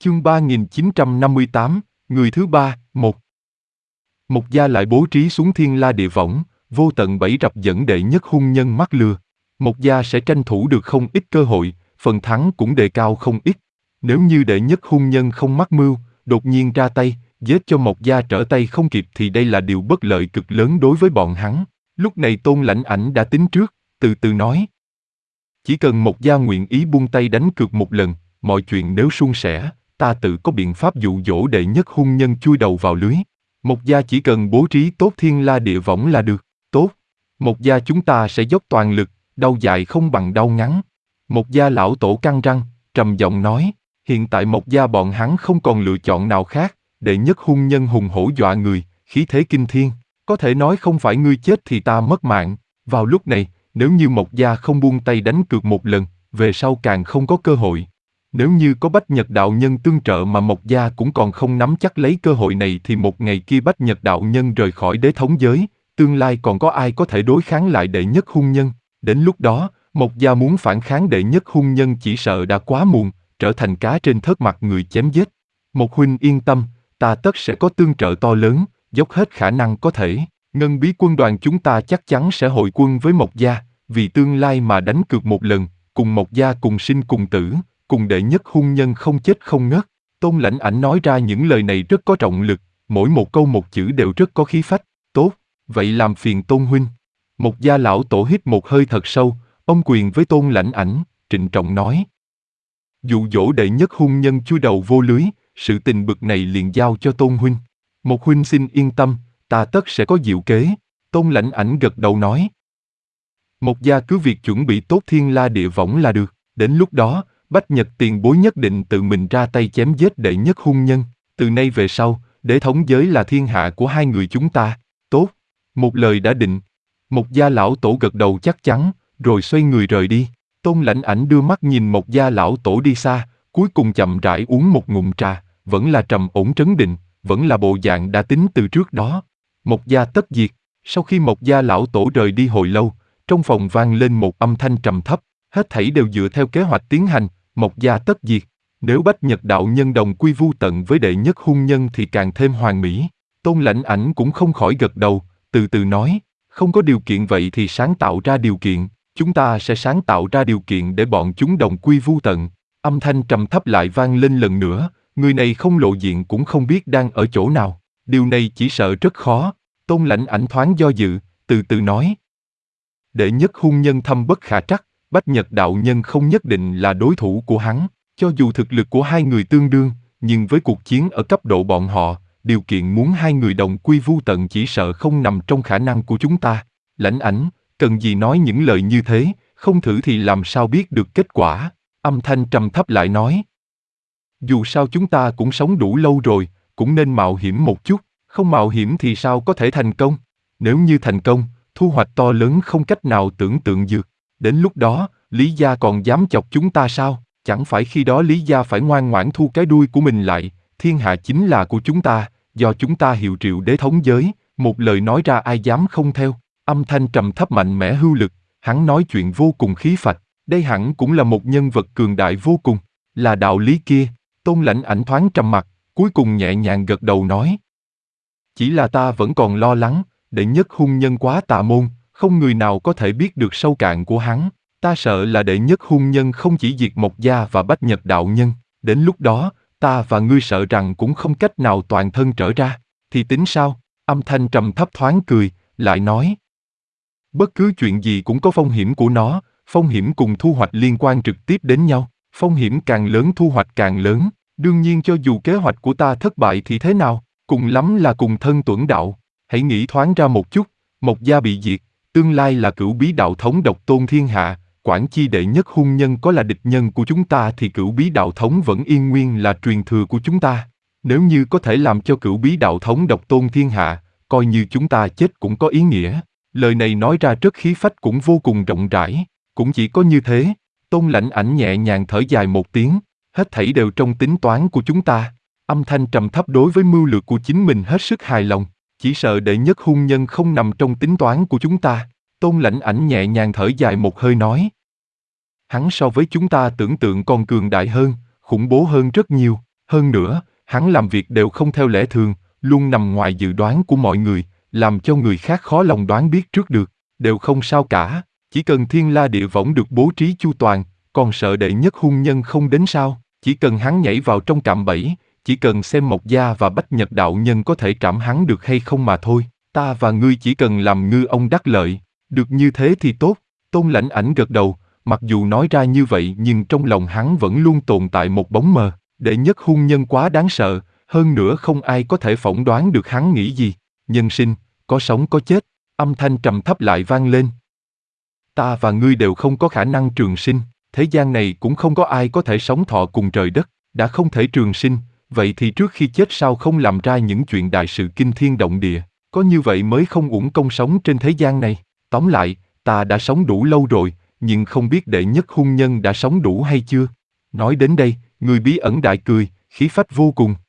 Chương 3958, người thứ ba, 1. Mộc Gia lại bố trí xuống Thiên La Địa Võng, vô tận bẫy rập dẫn đệ nhất hung nhân mắc lừa. Mộc Gia sẽ tranh thủ được không ít cơ hội, phần thắng cũng đề cao không ít. Nếu như đệ nhất hung nhân không mắc mưu, đột nhiên ra tay, giết cho Mộc Gia trở tay không kịp thì đây là điều bất lợi cực lớn đối với bọn hắn. Lúc này Tôn Lãnh Ảnh đã tính trước, từ từ nói. Chỉ cần Mộc Gia nguyện ý buông tay đánh cược một lần, mọi chuyện nếu suôn sẻ, ta tự có biện pháp dụ dỗ đệ nhất hung nhân chui đầu vào lưới. Mộc Gia chỉ cần bố trí tốt Thiên La Địa Võng là được. Tốt. Mộc Gia chúng ta sẽ dốc toàn lực, đau dài không bằng đau ngắn. Mộc Gia lão tổ căng răng, trầm giọng nói, hiện tại Mộc Gia bọn hắn không còn lựa chọn nào khác, đệ nhất hung nhân hùng hổ dọa người, khí thế kinh thiên, có thể nói không phải ngươi chết thì ta mất mạng. Vào lúc này, nếu như Mộc Gia không buông tay đánh cược một lần, về sau càng không có cơ hội. Nếu như có Bách Nhật đạo nhân tương trợ mà Mộc Gia cũng còn không nắm chắc lấy cơ hội này thì một ngày kia Bách Nhật đạo nhân rời khỏi đế thống giới, tương lai còn có ai có thể đối kháng lại đệ nhất hung nhân. Đến lúc đó, Mộc Gia muốn phản kháng đệ nhất hung nhân chỉ sợ đã quá muộn, trở thành cá trên thớt mặt người chém giết. Mộc huynh yên tâm, ta tất sẽ có tương trợ to lớn, dốc hết khả năng có thể. Ngân Bí quân đoàn chúng ta chắc chắn sẽ hội quân với Mộc Gia, vì tương lai mà đánh cược một lần, cùng Mộc Gia cùng sinh cùng tử, cùng đệ nhất hung nhân không chết không ngất. Tôn Lãnh Ảnh nói ra những lời này rất có trọng lực, mỗi một câu một chữ đều rất có khí phách. Tốt, vậy làm phiền Tôn huynh. Mộc Gia lão tổ hít một hơi thật sâu, ông quyền với Tôn Lãnh Ảnh, trịnh trọng nói. Dụ dỗ đệ nhất hung nhân chui đầu vô lưới, sự tình bực này liền giao cho Tôn huynh. Mộc huynh xin yên tâm, ta tất sẽ có diệu kế. Tôn Lãnh Ảnh gật đầu nói. Mộc Gia cứ việc chuẩn bị tốt Thiên La Địa Võng là được, đến lúc đó, Bách Nhật tiền bối nhất định tự mình ra tay chém giết đệ nhất hung nhân. Từ nay về sau, đế thống giới là thiên hạ của hai người chúng ta. Tốt, một lời đã định. Mộc Gia lão tổ gật đầu chắc chắn, rồi xoay người rời đi. Tôn Lãnh Ảnh đưa mắt nhìn Mộc Gia lão tổ đi xa, cuối cùng chậm rãi uống một ngụm trà, vẫn là trầm ổn trấn định, vẫn là bộ dạng đã tính từ trước đó. Mộc Gia tất diệt. Sau khi Mộc Gia lão tổ rời đi hồi lâu, trong phòng vang lên một âm thanh trầm thấp, hết thảy đều dựa theo kế hoạch tiến hành, Mộc Gia tất diệt. Nếu Bách Nhật đạo nhân đồng quy vu tận với đệ nhất hung nhân thì càng thêm hoàn mỹ. Tôn Lãnh Ảnh cũng không khỏi gật đầu, từ từ nói, không có điều kiện vậy thì sáng tạo ra điều kiện, chúng ta sẽ sáng tạo ra điều kiện để bọn chúng đồng quy vu tận. Âm thanh trầm thấp lại vang lên lần nữa, người này không lộ diện cũng không biết đang ở chỗ nào, điều này chỉ sợ rất khó. Tôn Lãnh Ảnh thoáng do dự, từ từ nói. Đệ nhất hung nhân thâm bất khả trắc, Bách Nhật đạo nhân không nhất định là đối thủ của hắn, cho dù thực lực của hai người tương đương, nhưng với cuộc chiến ở cấp độ bọn họ, điều kiện muốn hai người đồng quy vu tận chỉ sợ không nằm trong khả năng của chúng ta. Lãnh Ảnh, cần gì nói những lời như thế, không thử thì làm sao biết được kết quả. Âm thanh trầm thấp lại nói. Dù sao chúng ta cũng sống đủ lâu rồi, cũng nên mạo hiểm một chút, không mạo hiểm thì sao có thể thành công. Nếu như thành công, thu hoạch to lớn không cách nào tưởng tượng được. Đến lúc đó, Lý Gia còn dám chọc chúng ta sao? Chẳng phải khi đó Lý Gia phải ngoan ngoãn thu cái đuôi của mình lại, thiên hạ chính là của chúng ta, do chúng ta hiệu triệu đế thống giới, một lời nói ra ai dám không theo. Âm thanh trầm thấp mạnh mẽ hưu lực, hắn nói chuyện vô cùng khí phách, đây hẳn cũng là một nhân vật cường đại vô cùng, là đạo lý kia. Tôn Lãnh Ảnh thoáng trầm mặc, cuối cùng nhẹ nhàng gật đầu nói. Chỉ là ta vẫn còn lo lắng, đệ nhất hung nhân quá tà môn, không người nào có thể biết được sâu cạn của hắn. Ta sợ là đệ nhất hung nhân không chỉ diệt Mộc Gia và Bách Nhật đạo nhân, đến lúc đó, ta và ngươi sợ rằng cũng không cách nào toàn thân trở ra. Thì tính sao? Âm thanh trầm thấp thoáng cười, lại nói. Bất cứ chuyện gì cũng có phong hiểm của nó, phong hiểm cùng thu hoạch liên quan trực tiếp đến nhau. Phong hiểm càng lớn thu hoạch càng lớn, đương nhiên cho dù kế hoạch của ta thất bại thì thế nào, cùng lắm là cùng thân tuẫn đạo. Hãy nghĩ thoáng ra một chút, Mộc Gia bị diệt, tương lai là Cửu Bí đạo thống độc tôn thiên hạ, quản chi đệ nhất hung nhân có là địch nhân của chúng ta thì Cửu Bí đạo thống vẫn yên nguyên là truyền thừa của chúng ta. Nếu như có thể làm cho Cửu Bí đạo thống độc tôn thiên hạ, coi như chúng ta chết cũng có ý nghĩa. Lời này nói ra rất khí phách cũng vô cùng rộng rãi, cũng chỉ có như thế. Tôn Lãnh Ảnh nhẹ nhàng thở dài một tiếng, hết thảy đều trong tính toán của chúng ta. Âm thanh trầm thấp đối với mưu lược của chính mình hết sức hài lòng, chỉ sợ đệ nhất hung nhân không nằm trong tính toán của chúng ta. Tôn Lãnh Ảnh nhẹ nhàng thở dài một hơi nói. Hắn so với chúng ta tưởng tượng còn cường đại hơn, khủng bố hơn rất nhiều. Hơn nữa, hắn làm việc đều không theo lẽ thường, luôn nằm ngoài dự đoán của mọi người, làm cho người khác khó lòng đoán biết trước được. Đều không sao cả, chỉ cần thiên la địa võng được bố trí chu toàn, còn sợ đệ nhất hung nhân không đến sao? Chỉ cần hắn nhảy vào trong cạm bẫy, chỉ cần xem Mộc Gia và Bách Nhật đạo nhân có thể trảm hắn được hay không mà thôi. Ta và ngươi chỉ cần làm ngư ông đắc lợi, được như thế thì tốt. Tôn Lãnh Ảnh gật đầu, mặc dù nói ra như vậy nhưng trong lòng hắn vẫn luôn tồn tại một bóng mờ. Đệ nhất hung nhân quá đáng sợ, hơn nữa không ai có thể phỏng đoán được hắn nghĩ gì. Nhân sinh, có sống có chết, âm thanh trầm thấp lại vang lên. Ta và ngươi đều không có khả năng trường sinh, thế gian này cũng không có ai có thể sống thọ cùng trời đất, đã không thể trường sinh, vậy thì trước khi chết sao không làm ra những chuyện đại sự kinh thiên động địa, có như vậy mới không uổng công sống trên thế gian này. Tóm lại, ta đã sống đủ lâu rồi, nhưng không biết đệ nhất hung nhân đã sống đủ hay chưa. Nói đến đây, người bí ẩn đại cười, khí phách vô cùng.